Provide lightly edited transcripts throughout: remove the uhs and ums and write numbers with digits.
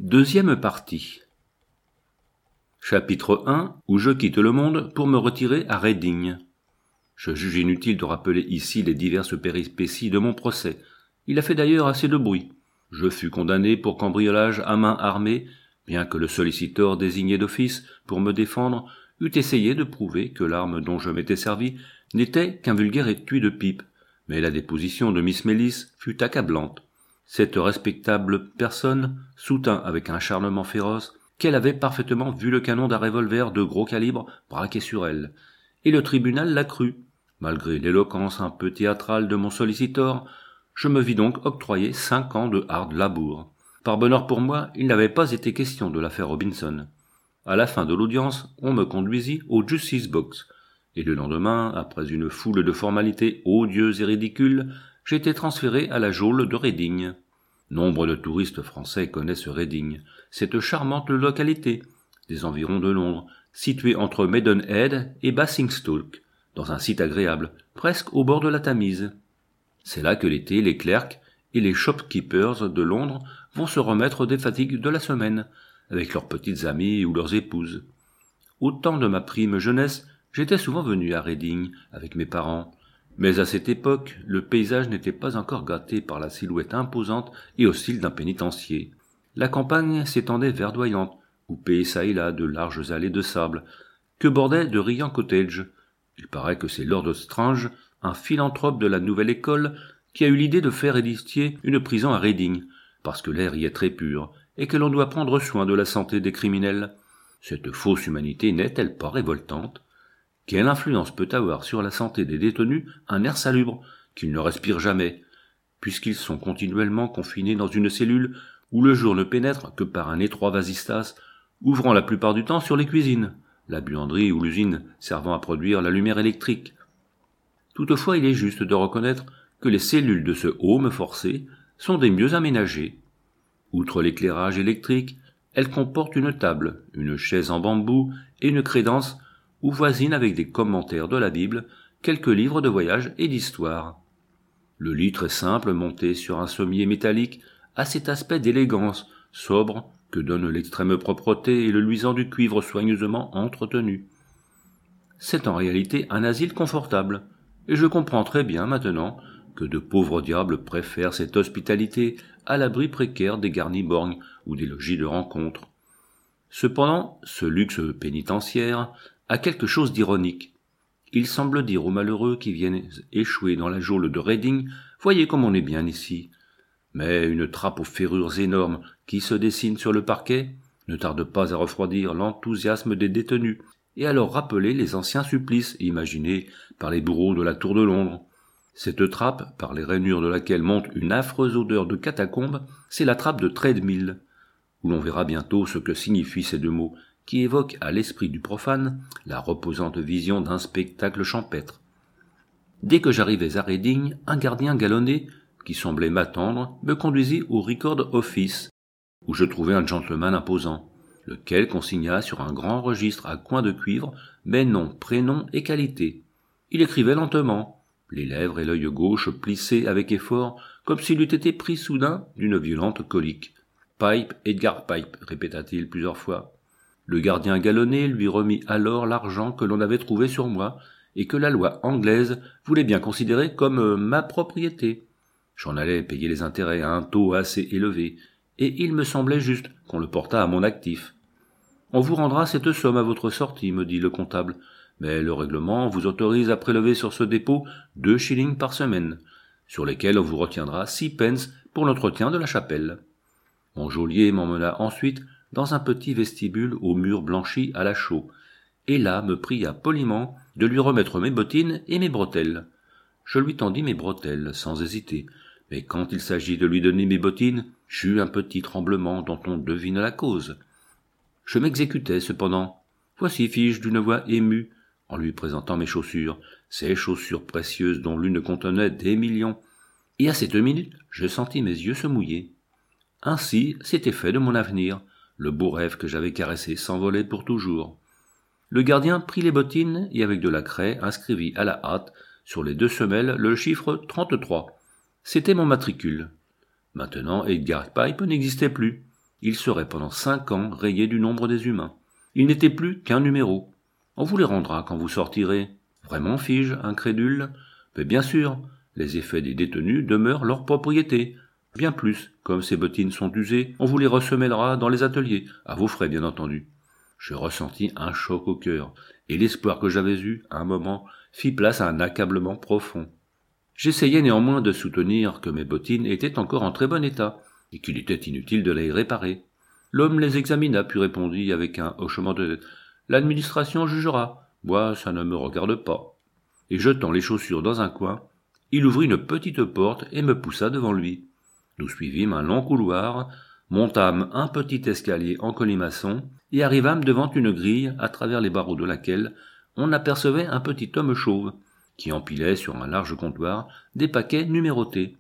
Deuxième partie. Chapitre 1, où je quitte le monde pour me retirer à Reading. Je juge inutile de rappeler ici les diverses péripéties de mon procès. Il a fait d'ailleurs assez de bruit. Je fus condamné pour cambriolage à main armée, bien que le solliciteur désigné d'office pour me défendre eût essayé de prouver que l'arme dont je m'étais servi n'était qu'un vulgaire étui de pipe. Mais la déposition de Miss Mellis fut accablante. Cette respectable personne soutint avec un acharnement féroce qu'elle avait parfaitement vu le canon d'un revolver de gros calibre braqué sur elle, et le tribunal la crut. Malgré l'éloquence un peu théâtrale de mon solliciteur, je me vis donc octroyer 5 ans de hard labour. Par bonheur pour moi, il n'avait pas été question de l'affaire Robinson. À la fin de l'audience, on me conduisit au Justice Box, et le lendemain, après une foule de formalités odieuses et ridicules, j'étais transféré à la geôle de Reading. Nombre de touristes français connaissent Reading, cette charmante localité, des environs de Londres, située entre Maidenhead et Basingstoke, dans un site agréable, presque au bord de la Tamise. C'est là que l'été, les clercs et les shopkeepers de Londres vont se remettre des fatigues de la semaine, avec leurs petites amies ou leurs épouses. Au temps de ma prime jeunesse, j'étais souvent venu à Reading avec mes parents, mais à cette époque, le paysage n'était pas encore gâté par la silhouette imposante et hostile d'un pénitencier. La campagne s'étendait verdoyante, coupée çà et là de larges allées de sable, que bordaient de riants cottages. Il paraît que c'est Lord Strange, un philanthrope de la nouvelle école, qui a eu l'idée de faire édifier une prison à Reading, parce que l'air y est très pur, et que l'on doit prendre soin de la santé des criminels. Cette fausse humanité n'est-elle pas révoltante ? Quelle influence peut avoir sur la santé des détenus un air salubre, qu'ils ne respirent jamais, puisqu'ils sont continuellement confinés dans une cellule où le jour ne pénètre que par un étroit vasistas, ouvrant la plupart du temps sur les cuisines, la buanderie ou l'usine servant à produire la lumière électrique. Toutefois, il est juste de reconnaître que les cellules de ce home forcé sont des mieux aménagées. Outre l'éclairage électrique, elles comportent une table, une chaise en bambou et une crédence où voisinent avec des commentaires de la Bible quelques livres de voyage et d'histoire. Le lit très simple, monté sur un sommier métallique, a cet aspect d'élégance sobre que donne l'extrême propreté et le luisant du cuivre soigneusement entretenu. C'est en réalité un asile confortable, et je comprends très bien maintenant que de pauvres diables préfèrent cette hospitalité à l'abri précaire des garni-borgnes ou des logis de rencontre. Cependant, ce luxe pénitentiaire a quelque chose d'ironique. Il semble dire aux malheureux qui viennent échouer dans la geôle de Reading « Voyez comme on est bien ici ». Mais une trappe aux ferrures énormes qui se dessine sur le parquet ne tarde pas à refroidir l'enthousiasme des détenus et à leur rappeler les anciens supplices imaginés par les bourreaux de la Tour de Londres. Cette trappe, par les rainures de laquelle monte une affreuse odeur de catacombes, c'est la trappe de Treadmill, où l'on verra bientôt ce que signifient ces deux mots, qui évoquent à l'esprit du profane la reposante vision d'un spectacle champêtre. Dès que j'arrivais à Reading, un gardien galonné, qui semblait m'attendre, me conduisit au Record Office, où je trouvai un gentleman imposant, lequel consigna sur un grand registre à coins de cuivre mes noms, prénoms et qualités. Il écrivait lentement, les lèvres et l'œil gauche plissés avec effort, comme s'il eût été pris soudain d'une violente colique. « Pipe, Edgar Pipe », répéta-t-il plusieurs fois. Le gardien galonné lui remit alors l'argent que l'on avait trouvé sur moi et que la loi anglaise voulait bien considérer comme ma propriété. J'en allais payer les intérêts à un taux assez élevé, et il me semblait juste qu'on le portât à mon actif. « On vous rendra cette somme à votre sortie, me dit le comptable, mais le règlement vous autorise à prélever sur ce dépôt 2 shillings par semaine, sur lesquels on vous retiendra 6 pence pour l'entretien de la chapelle. » Mon geôlier m'emmena ensuite dans un petit vestibule aux murs blanchis à la chaux, et là me pria poliment de lui remettre mes bottines et mes bretelles. Je lui tendis mes bretelles, sans hésiter, mais quand il s'agit de lui donner mes bottines, j'eus un petit tremblement dont on devine la cause. Je m'exécutais cependant. Voici, fis-je d'une voix émue, en lui présentant mes chaussures, ces chaussures précieuses dont l'une contenait des millions, et à cette minute, je sentis mes yeux se mouiller. Ainsi c'était fait de mon avenir, le beau rêve que j'avais caressé s'envolait pour toujours. Le gardien prit les bottines et avec de la craie inscrivit à la hâte sur les 2 semelles le chiffre 33. C'était mon matricule. Maintenant Edgar Pipe n'existait plus. il serait pendant 5 ans rayé du nombre des humains. Il n'était plus qu'un numéro. On vous les rendra quand vous sortirez. Vraiment, fis-je, incrédule. Mais bien sûr, les effets des détenus demeurent leur propriété. Bien plus, comme ces bottines sont usées, on vous les ressemellera dans les ateliers, à vos frais bien entendu. Je ressentis un choc au cœur, et l'espoir que j'avais eu, à un moment, fit place à un accablement profond. J'essayai néanmoins de soutenir que mes bottines étaient encore en très bon état, et qu'il était inutile de les réparer. L'homme les examina, puis répondit avec un hochement de tête. « L'administration jugera. Moi, ça ne me regarde pas. » Et jetant les chaussures dans un coin, il ouvrit une petite porte et me poussa devant lui. Nous suivîmes un long couloir, montâmes un petit escalier en colimaçon et arrivâmes devant une grille à travers les barreaux de laquelle on apercevait un petit homme chauve qui empilait sur un large comptoir des paquets numérotés.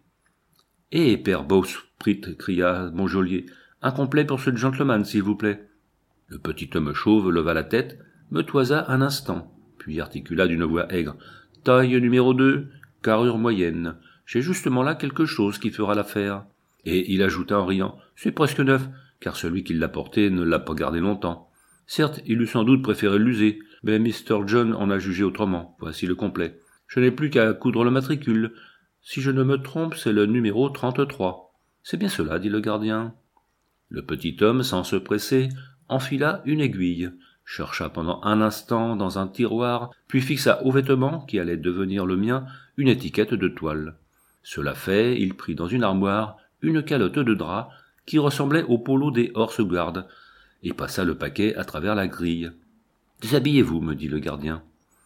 « Eh, père Bowsprit, cria mon geôlier, un complet pour ce gentleman, s'il vous plaît. » Le petit homme chauve leva la tête, me toisa un instant, puis articula d'une voix aigre. « Taille numéro 2, carrure moyenne. J'ai justement là quelque chose qui fera l'affaire. » Et il ajouta en riant. « C'est presque neuf, car celui qui l'a porté ne l'a pas gardé longtemps. Certes, il eût sans doute préféré l'user, mais Mr. John en a jugé autrement. Voici le complet. Je n'ai plus qu'à coudre le matricule. Si je ne me trompe, c'est le numéro 33. C'est bien cela, dit le gardien. » Le petit homme, sans se presser, enfila une aiguille, chercha pendant un instant dans un tiroir, puis fixa au vêtement, qui allait devenir le mien, une étiquette de toile. Cela fait, il prit dans une armoire une calotte de drap qui ressemblait au polo des Horse Guards, et passa le paquet à travers la grille. « Déshabillez-vous, me dit le gardien. »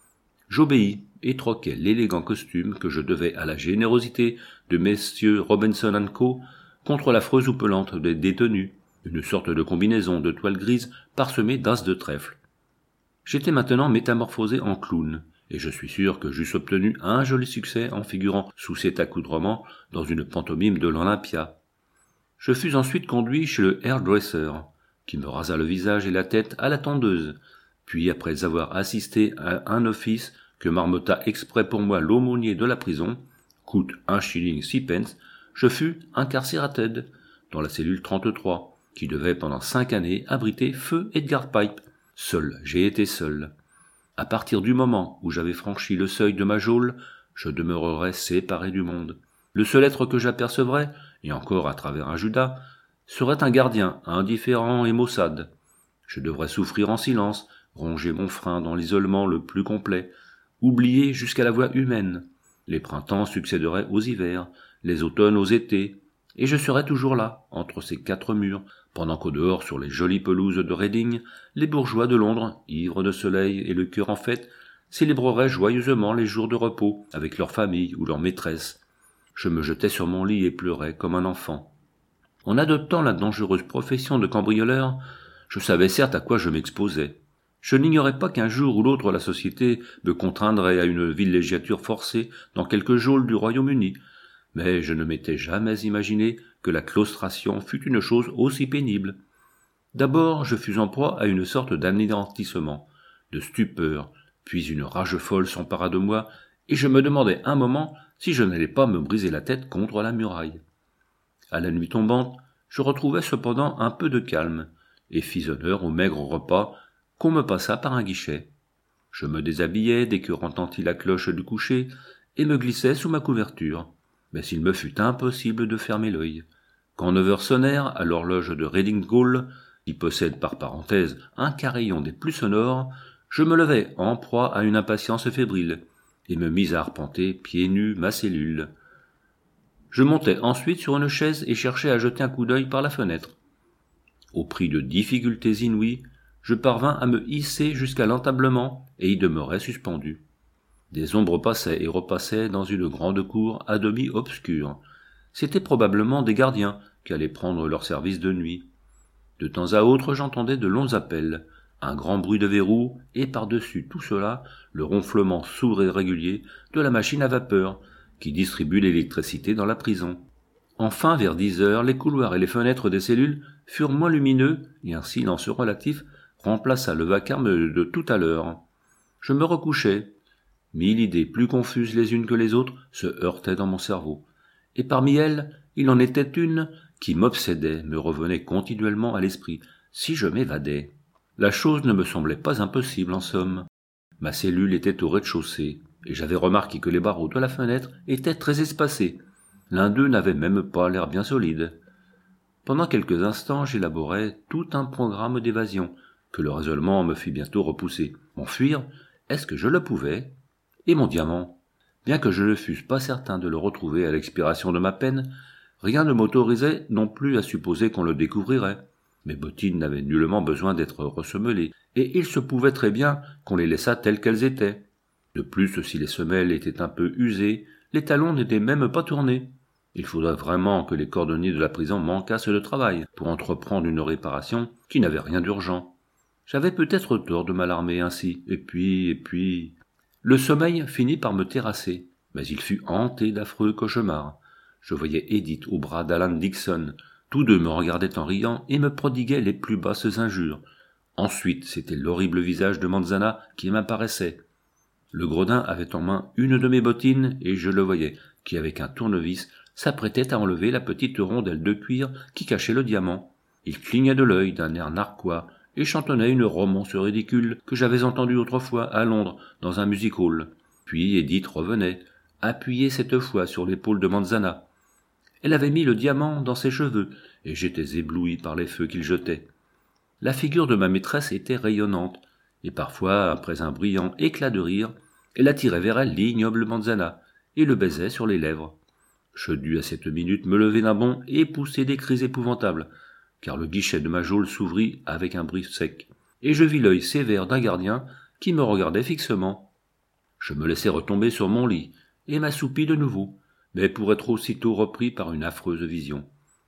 J'obéis et troquai l'élégant costume que je devais à la générosité de messieurs Robinson & Co. contre l'affreuse houppelante des détenus, une sorte de combinaison de toile grise parsemée d'as de trèfle. J'étais maintenant métamorphosé en clown, et je suis sûr que j'eusse obtenu un joli succès en figurant sous cet accoutrement dans une pantomime de l'Olympia. Je fus ensuite conduit chez le hairdresser, qui me rasa le visage et la tête à la tondeuse, puis après avoir assisté à un office que marmotta exprès pour moi l'aumônier de la prison, coûte 1 shilling 6 pence, je fus incarcérated dans la cellule 33, qui devait pendant 5 années abriter feu Edgar Pipe. Seul, j'ai été seul. À partir du moment où j'avais franchi le seuil de ma geôle, je demeurerais séparé du monde. Le seul être que j'apercevrais, et encore à travers un Judas, serait un gardien, indifférent et maussade. Je devrais souffrir en silence, ronger mon frein dans l'isolement le plus complet, oublier jusqu'à la voix humaine. Les printemps succéderaient aux hivers, les automnes aux étés, et je serais toujours là, entre ces 4 murs, pendant qu'au dehors, sur les jolies pelouses de Reading, les bourgeois de Londres, ivres de soleil et le cœur en fête, célébreraient joyeusement les jours de repos avec leurs familles ou leurs maîtresses. Je me jetais sur mon lit et pleurais comme un enfant. En adoptant la dangereuse profession de cambrioleur, je savais certes à quoi je m'exposais. Je n'ignorais pas qu'un jour ou l'autre la société me contraindrait à une villégiature forcée dans quelque geôle du Royaume-Uni, mais je ne m'étais jamais imaginé que la claustration fût une chose aussi pénible. D'abord, je fus en proie à une sorte d'anéantissement, de stupeur, puis une rage folle s'empara de moi, et je me demandai un moment si je n'allais pas me briser la tête contre la muraille. À la nuit tombante, je retrouvai cependant un peu de calme, et fis honneur au maigre repas qu'on me passa par un guichet. Je me déshabillai dès que retentit la cloche du coucher, et me glissai sous ma couverture. Mais il me fut impossible de fermer l'œil. Quand 9 heures sonnèrent à l'horloge de Reading Gaol, qui possède par parenthèse un carillon des plus sonores, je me levai en proie à une impatience fébrile, et me mis à arpenter pieds nus ma cellule. Je montai ensuite sur une chaise et cherchai à jeter un coup d'œil par la fenêtre. Au prix de difficultés inouïes, je parvins à me hisser jusqu'à l'entablement et y demeurai suspendu. Des ombres passaient et repassaient dans une grande cour à demi obscure. C'étaient probablement des gardiens qui allaient prendre leur service de nuit. De temps à autre, j'entendais de longs appels, un grand bruit de verrou et par-dessus tout cela, le ronflement sourd et régulier de la machine à vapeur qui distribue l'électricité dans la prison. Enfin, vers 10 heures, les couloirs et les fenêtres des cellules furent moins lumineux et un silence relatif remplaça le vacarme de tout à l'heure. Je me recouchai. 1000 idées plus confuses les unes que les autres se heurtaient dans mon cerveau. Et parmi elles, il en était une qui m'obsédait me revenait continuellement à l'esprit. Si je m'évadais. La chose ne me semblait pas impossible, en somme. Ma cellule était au rez-de-chaussée, et j'avais remarqué que les barreaux de la fenêtre étaient très espacés. L'un d'eux n'avait même pas l'air bien solide. Pendant quelques instants, j'élaborais tout un programme d'évasion, que le raisonnement me fit bientôt repousser. M'enfuir, est-ce que je le pouvais? Et mon diamant? Bien que je ne fusse pas certain de le retrouver à l'expiration de ma peine, rien ne m'autorisait non plus à supposer qu'on le découvrirait. Mes bottines n'avaient nullement besoin d'être ressemelées, et il se pouvait très bien qu'on les laissât telles qu'elles étaient. De plus, si les semelles étaient un peu usées, les talons n'étaient même pas tournés. Il faudrait vraiment que les cordonniers de la prison manquassent de travail pour entreprendre une réparation qui n'avait rien d'urgent. J'avais peut-être tort de m'alarmer ainsi, et puis... Le sommeil finit par me terrasser, mais il fut hanté d'affreux cauchemars. Je voyais Edith au bras d'Alan Dixon. Tous deux me regardaient en riant et me prodiguaient les plus basses injures. Ensuite, c'était l'horrible visage de Manzana qui m'apparaissait. Le gredin avait en main une de mes bottines et je le voyais, qui avec un tournevis s'apprêtait à enlever la petite rondelle de cuir qui cachait le diamant. Il clignait de l'œil d'un air narquois et chantonnait une romance ridicule que j'avais entendue autrefois à Londres dans un music-hall. Puis Edith revenait, appuyée cette fois sur l'épaule de Manzana. Elle avait mis le diamant dans ses cheveux, et j'étais ébloui par les feux qu'il jetait. La figure de ma maîtresse était rayonnante, et parfois, après un brillant éclat de rire, elle attirait vers elle l'ignoble Manzana, et le baisait sur les lèvres. Je dus à cette minute me lever d'un bond et pousser des cris épouvantables, car le guichet de ma geôle s'ouvrit avec un bruit sec, et je vis l'œil sévère d'un gardien qui me regardait fixement. Je me laissai retomber sur mon lit, et m'assoupis de nouveau, mais pour être aussitôt repris par une affreuse vision.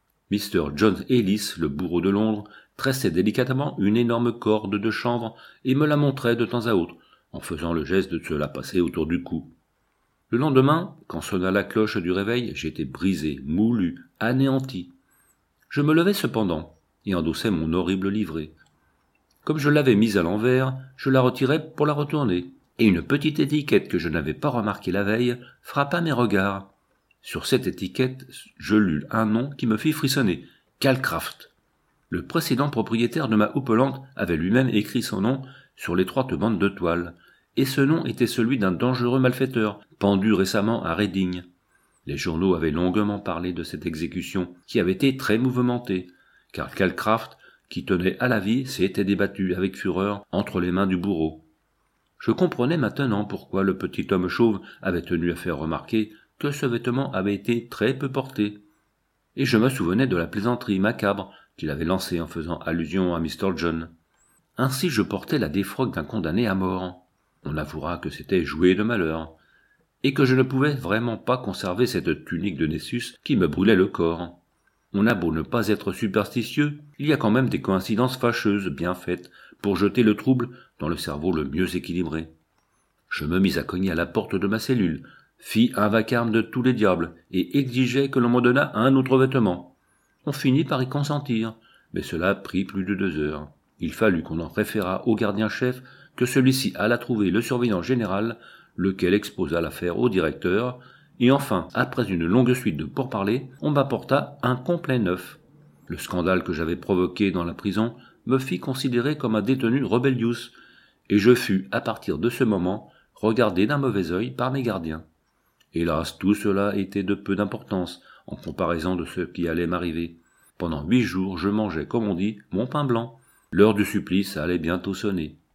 Mr. John Ellis, le bourreau de Londres, tressait délicatement une énorme corde de chanvre et me la montrait de temps à autre, en faisant le geste de se la passer autour du cou. Le lendemain, quand sonna la cloche du réveil, j'étais brisé, moulu, anéanti. Je me levai cependant, et endossai mon horrible livrée. Comme je l'avais mise à l'envers, je la retirai pour la retourner, et une petite étiquette que je n'avais pas remarquée la veille frappa mes regards. Sur cette étiquette, je lus un nom qui me fit frissonner, Calcraft. Le précédent propriétaire de ma houppelande avait lui-même écrit son nom sur l'étroite bande de toile, et ce nom était celui d'un dangereux malfaiteur, pendu récemment à Reading. Les journaux avaient longuement parlé de cette exécution, qui avait été très mouvementée, car Calcraft, qui tenait à la vie, s'était débattu avec fureur entre les mains du bourreau. Je comprenais maintenant pourquoi le petit homme chauve avait tenu à faire remarquer que ce vêtement avait été très peu porté, et je me souvenais de la plaisanterie macabre qu'il avait lancée en faisant allusion à Mr. John. Ainsi je portais la défroque d'un condamné à mort. On avouera que c'était jouer de malheur, et que je ne pouvais vraiment pas conserver cette tunique de Nessus qui me brûlait le corps. On a beau ne pas être superstitieux, il y a quand même des coïncidences fâcheuses bien faites pour jeter le trouble dans le cerveau le mieux équilibré. Je me mis à cogner à la porte de ma cellule, fis un vacarme de tous les diables, et exigeai que l'on me donnât un autre vêtement. On finit par y consentir, mais cela prit plus de 2 heures. Il fallut qu'on en référât au gardien-chef, que celui-ci alla trouver le surveillant général, lequel exposa l'affaire au directeur, et enfin, après une longue suite de pourparlers, on m'apporta un complet neuf. Le scandale que j'avais provoqué dans la prison me fit considérer comme un détenu rebellious, et je fus, à partir de ce moment, regardé d'un mauvais œil par mes gardiens. Hélas, tout cela était de peu d'importance en comparaison de ce qui allait m'arriver. Pendant 8 jours, je mangeais, comme on dit, mon pain blanc. L'heure du supplice allait bientôt sonner.